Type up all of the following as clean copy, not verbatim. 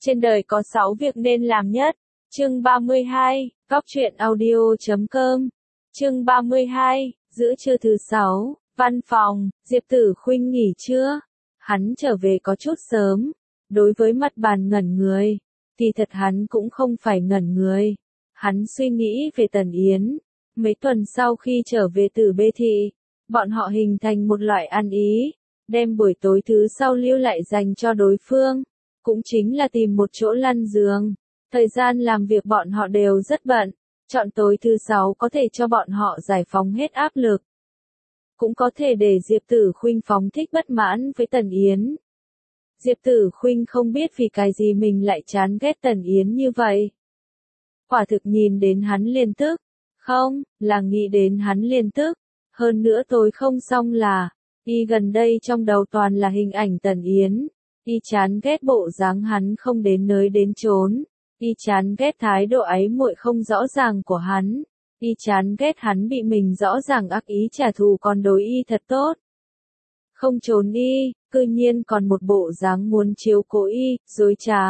Trên đời có 6 việc nên làm nhất. Chương 32, Góc truyện audio.com. Chương 32, giữa trưa thứ 6, văn phòng, Diệp Tử Khuynh nghỉ trưa. Hắn trở về có chút sớm. Đối với mặt bàn ngẩn người, thì thật hắn cũng không phải ngẩn người. Hắn suy nghĩ về Tần Yến. Mấy tuần sau khi trở về từ Bê Thị, bọn họ hình thành một loại ăn ý, đem buổi tối thứ sau lưu lại dành cho đối phương. Cũng chính là tìm một chỗ lăn giường. Thời gian làm việc bọn họ đều rất bận, chọn tối thứ 6 có thể cho bọn họ giải phóng hết áp lực. Cũng có thể để Diệp Tử Khuynh phóng thích bất mãn với Tần Yến. Diệp Tử Khuynh không biết vì cái gì mình lại chán ghét Tần Yến như vậy. Quả thực nhìn đến hắn liền tức. Không, là nghĩ đến hắn liền tức. Hơn nữa tối không xong là, y gần đây trong đầu toàn là hình ảnh Tần Yến. Y chán ghét bộ dáng hắn không đến nơi đến chốn. Y chán ghét thái độ ấy muội không rõ ràng của hắn. Y chán ghét hắn bị mình rõ ràng ác ý trả thù còn đối y thật tốt. Không trốn y, cư nhiên còn một bộ dáng muốn chiếu cố y, dối trá.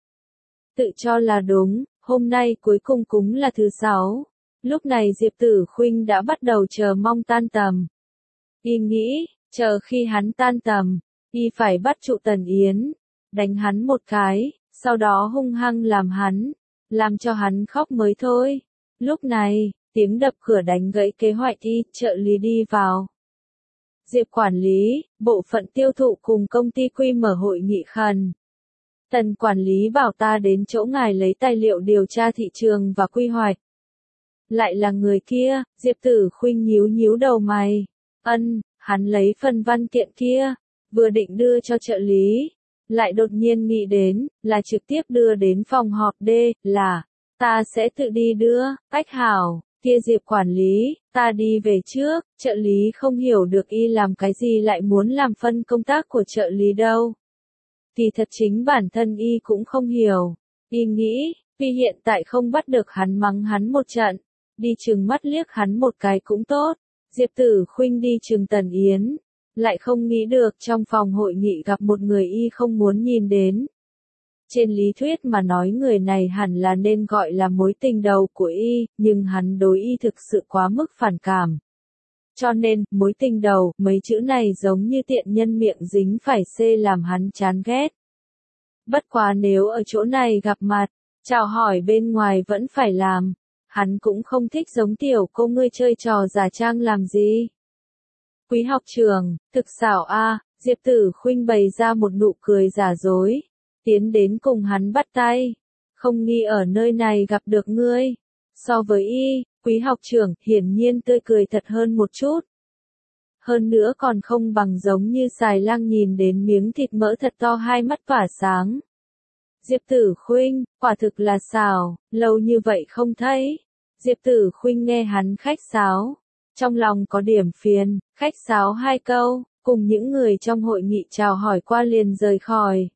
Tự cho là đúng, hôm nay cuối cùng cũng là thứ 6. Lúc này Diệp Tử Khuynh đã bắt đầu chờ mong tan tầm. Y nghĩ, chờ khi hắn tan tầm, y phải bắt trụ Tần Yến, đánh hắn một cái, sau đó hung hăng làm cho hắn khóc mới thôi. Lúc này, tiếng đập cửa đánh gãy kế hoạch y, trợ lý đi vào. Diệp quản lý, bộ phận tiêu thụ cùng công ty Quy mở hội nghị khẩn. Tần quản lý bảo ta đến chỗ ngài lấy tài liệu điều tra thị trường và quy hoạch. Lại là người kia, Diệp Tử Khuynh nhíu nhíu đầu mày. Hắn lấy phần văn kiện kia, vừa định đưa cho trợ lý, lại đột nhiên nghĩ đến, là trực tiếp đưa đến phòng họp D, là, ta sẽ tự đi đưa, Ách hảo, kia Diệp quản lý, ta đi về trước, trợ lý không hiểu được y làm cái gì lại muốn làm phân công tác của trợ lý đâu. Thì thật chính bản thân y cũng không hiểu, y nghĩ, vì hiện tại không bắt được hắn mắng hắn một trận, đi chừng mắt liếc hắn một cái cũng tốt. Diệp Tử Khuynh đi chừng Tần Yến, lại không nghĩ được trong phòng hội nghị gặp một người y không muốn nhìn đến. Trên lý thuyết mà nói người này hẳn là nên gọi là mối tình đầu của y, nhưng hắn đối y thực sự quá mức phản cảm. Cho nên, mối tình đầu, mấy chữ này giống như tiện nhân miệng dính phải xê làm hắn chán ghét. Bất quá nếu ở chỗ này gặp mặt, chào hỏi bên ngoài vẫn phải làm. Hắn cũng không thích giống tiểu cô ngươi chơi trò giả trang làm gì. Quý học trưởng, thực xảo a, Diệp Tử Khuynh bày ra một nụ cười giả dối, tiến đến cùng hắn bắt tay. Không nghi ở nơi này gặp được ngươi. So với y, quý học trưởng hiển nhiên tươi cười thật hơn một chút. Hơn nữa còn không bằng giống như xài lang nhìn đến miếng thịt mỡ thật to hai mắt tỏa sáng. Diệp Tử Khuynh, quả thực là xảo, lâu như vậy không thấy. Diệp Tử Khuynh nghe hắn khách sáo, trong lòng có điểm phiền, khách sáo 2 câu, cùng những người trong hội nghị chào hỏi qua liền rời khỏi.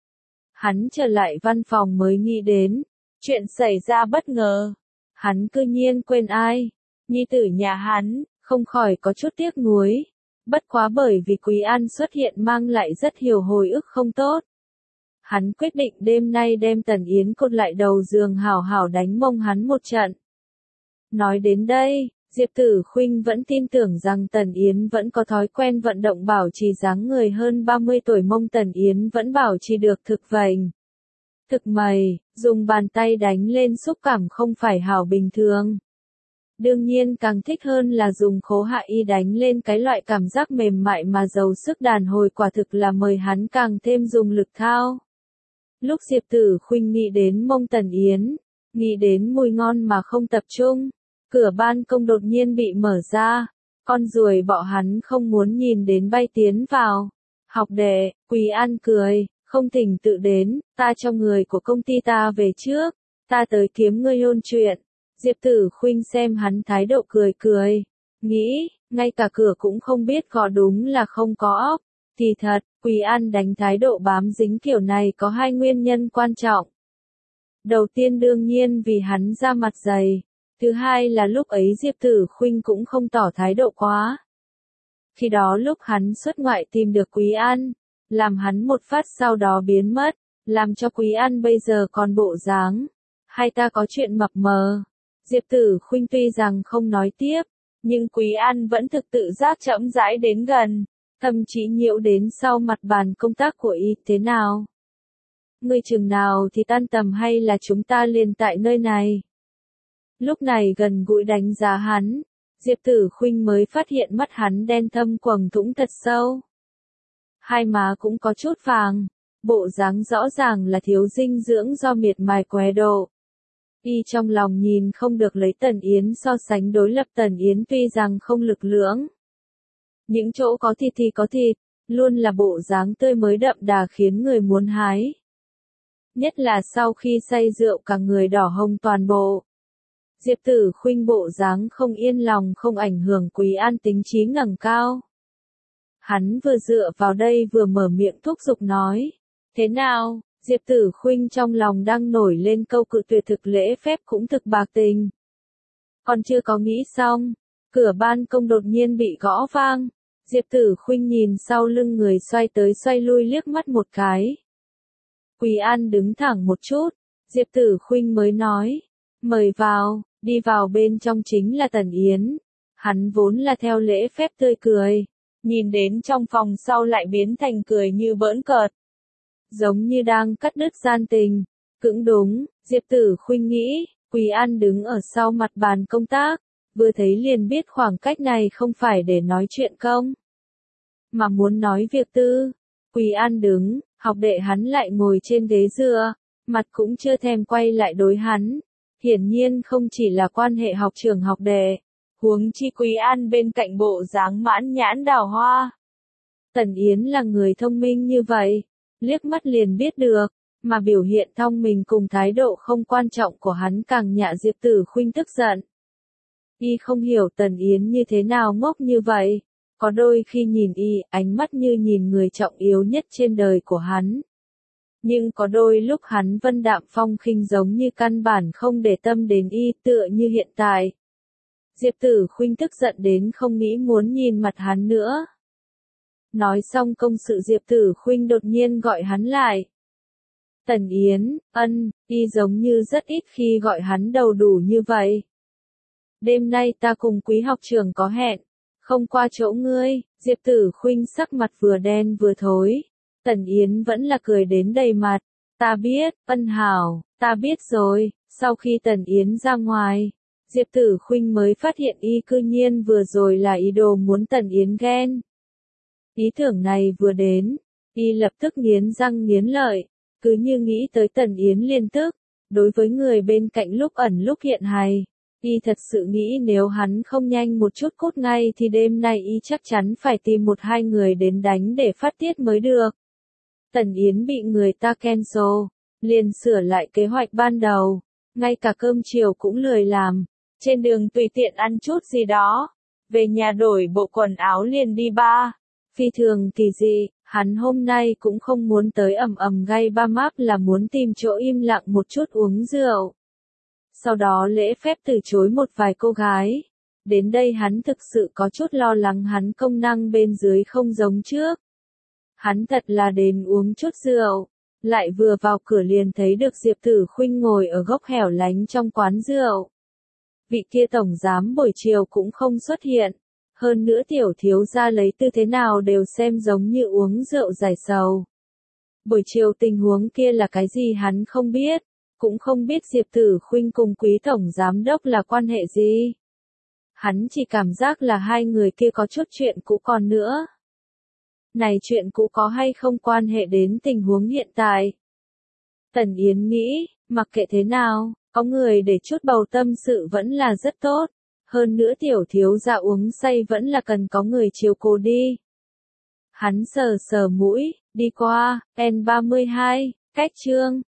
Hắn trở lại văn phòng mới nghĩ đến, chuyện xảy ra bất ngờ. Hắn cư nhiên quên ai, nhi tử nhà hắn, không khỏi có chút tiếc nuối. Bất quá bởi vì Quý An xuất hiện mang lại rất nhiều hồi ức không tốt. Hắn quyết định đêm nay đem Tần Yến cột lại đầu giường hảo hảo đánh mông hắn một trận. Nói đến đây, Diệp Tử Khuynh vẫn tin tưởng rằng Tần Yến vẫn có thói quen vận động bảo trì dáng người hơn 30 tuổi mông Tần Yến vẫn bảo trì được thực vành. Thực mày, dùng bàn tay đánh lên xúc cảm không phải hảo bình thường. Đương nhiên càng thích hơn là dùng khố hạ y đánh lên cái loại cảm giác mềm mại mà giàu sức đàn hồi quả thực là mời hắn càng thêm dùng lực thao. Lúc Diệp Tử Khuynh nghĩ đến mông Tần Yến, nghĩ đến mùi ngon mà không tập trung. Cửa ban công đột nhiên bị mở ra, con ruồi bọ hắn không muốn nhìn đến bay tiến vào. Học đệ, Quý An cười, không thỉnh tự đến, ta cho người của công ty ta về trước, ta tới kiếm ngươi ôn chuyện. Diệp Tử Khuynh xem hắn thái độ cười cười, nghĩ, ngay cả cửa cũng không biết gõ đúng là không có óc. Thì thật, Quý An đánh thái độ bám dính kiểu này có 2 nguyên nhân quan trọng. Đầu tiên đương nhiên vì hắn ra mặt dày. Thứ hai là lúc ấy Diệp Tử Khuynh cũng không tỏ thái độ quá. Khi đó lúc hắn xuất ngoại tìm được Quý An, làm hắn một phát sau đó biến mất, làm cho Quý An bây giờ còn bộ dáng. Hai ta có chuyện mập mờ. Diệp Tử Khuynh tuy rằng không nói tiếp, nhưng Quý An vẫn thực tự giác chậm rãi đến gần, thậm chí nhiễu đến sau mặt bàn công tác của y. Thế nào? Ngươi chừng nào thì tan tầm hay là chúng ta liền tại nơi này? Lúc này gần gũi đánh giá hắn, Diệp Tử Khuynh mới phát hiện mắt hắn đen thâm quầng thủng thật sâu. Hai má cũng có chút vàng, bộ dáng rõ ràng là thiếu dinh dưỡng do miệt mài què độ. Y trong lòng nhìn không được lấy Tần Yến so sánh đối lập. Tần Yến tuy rằng không lực lưỡng, những chỗ có thịt thì có thịt, luôn là bộ dáng tươi mới đậm đà khiến người muốn hái. Nhất là sau khi say rượu cả người đỏ hồng toàn bộ. Diệp Tử Khuynh bộ dáng không yên lòng không ảnh hưởng Quý An tính trí ngẩng cao. Hắn vừa dựa vào đây vừa mở miệng thúc giục nói. Thế nào? Diệp Tử Khuynh trong lòng đang nổi lên câu cự tuyệt thực lễ phép cũng thực bạc tình. Còn chưa có nghĩ xong, cửa ban công đột nhiên bị gõ vang. Diệp Tử Khuynh nhìn sau lưng người xoay tới xoay lui liếc mắt một cái. Quý An đứng thẳng một chút, Diệp Tử Khuynh mới nói, mời vào, đi vào bên trong chính là Tần Yến. Hắn vốn là theo lễ phép tươi cười, nhìn đến trong phòng sau lại biến thành cười như bỡn cợt. Giống như đang cắt đứt gian tình. Cũng đúng, Diệp Tử Khuynh nghĩ, Quý An đứng ở sau mặt bàn công tác, vừa thấy liền biết khoảng cách này không phải để nói chuyện công, mà muốn nói việc tư. Quý An đứng, học đệ hắn lại ngồi trên ghế dựa, mặt cũng chưa thèm quay lại đối hắn. Hiển nhiên không chỉ là quan hệ học trưởng học đệ, huống chi Quý An bên cạnh bộ dáng mãn nhãn đào hoa. Tần Yến là người thông minh như vậy, liếc mắt liền biết được, mà biểu hiện thông minh cùng thái độ không quan trọng của hắn càng nhạ Diệp Tử Khuynh tức giận. Y không hiểu Tần Yến như thế nào ngốc như vậy, có đôi khi nhìn y, ánh mắt như nhìn người trọng yếu nhất trên đời của hắn. Nhưng có đôi lúc hắn vân đạm phong khinh giống như căn bản không để tâm đến y, tựa như hiện tại. Diệp Tử Khuynh tức giận đến không nghĩ muốn nhìn mặt hắn nữa. Nói xong công sự Diệp Tử Khuynh đột nhiên gọi hắn lại. Tần Yến, y giống như rất ít khi gọi hắn đầu đủ như vậy. Đêm nay ta cùng Quý học trưởng có hẹn, không qua chỗ ngươi. Diệp Tử Khuynh sắc mặt vừa đen vừa thối. Tần Yến vẫn là cười đến đầy mặt. Ta biết, hảo, ta biết rồi. Sau khi Tần Yến ra ngoài, Diệp Tử Khuynh mới phát hiện y cư nhiên vừa rồi là ý đồ muốn Tần Yến ghen. Ý tưởng này vừa đến, y lập tức nghiến răng nghiến lợi, cứ như nghĩ tới Tần Yến liên tức. Đối với người bên cạnh lúc ẩn lúc hiện hài, y thật sự nghĩ nếu hắn không nhanh một chút cút ngay thì đêm nay y chắc chắn phải tìm một hai người đến đánh để phát tiết mới được. Tần Yến bị người ta cancel, liền sửa lại kế hoạch ban đầu, ngay cả cơm chiều cũng lười làm, trên đường tùy tiện ăn chút gì đó, về nhà đổi bộ quần áo liền đi bar. Phi thường kỳ dị, hắn hôm nay cũng không muốn tới gay ba máp là muốn tìm chỗ im lặng một chút uống rượu. Sau đó lễ phép từ chối một vài cô gái. Đến đây hắn thực sự có chút lo lắng hắn công năng bên dưới không giống trước. Hắn thật là đến uống chút rượu, lại vừa vào cửa liền thấy được Diệp Tử Khuynh ngồi ở góc hẻo lánh trong quán rượu. Vị kia tổng giám buổi chiều cũng không xuất hiện. Hơn nữa tiểu thiếu gia lấy tư thế nào đều xem giống như uống rượu giải sầu. Buổi chiều tình huống kia là cái gì hắn không biết, cũng không biết Diệp Tử Khuynh cùng Quý tổng giám đốc là quan hệ gì. Hắn chỉ cảm giác là hai người kia có chút chuyện cũ còn nữa. Này chuyện cũ có hay không quan hệ đến tình huống hiện tại? Tần Yến nghĩ, mặc kệ thế nào, có người để chút bầu tâm sự vẫn là rất tốt. Hơn nữa tiểu thiếu gia uống say vẫn là cần có người chiều cố đi. Hắn sờ sờ mũi, đi qua, N32, cách chương.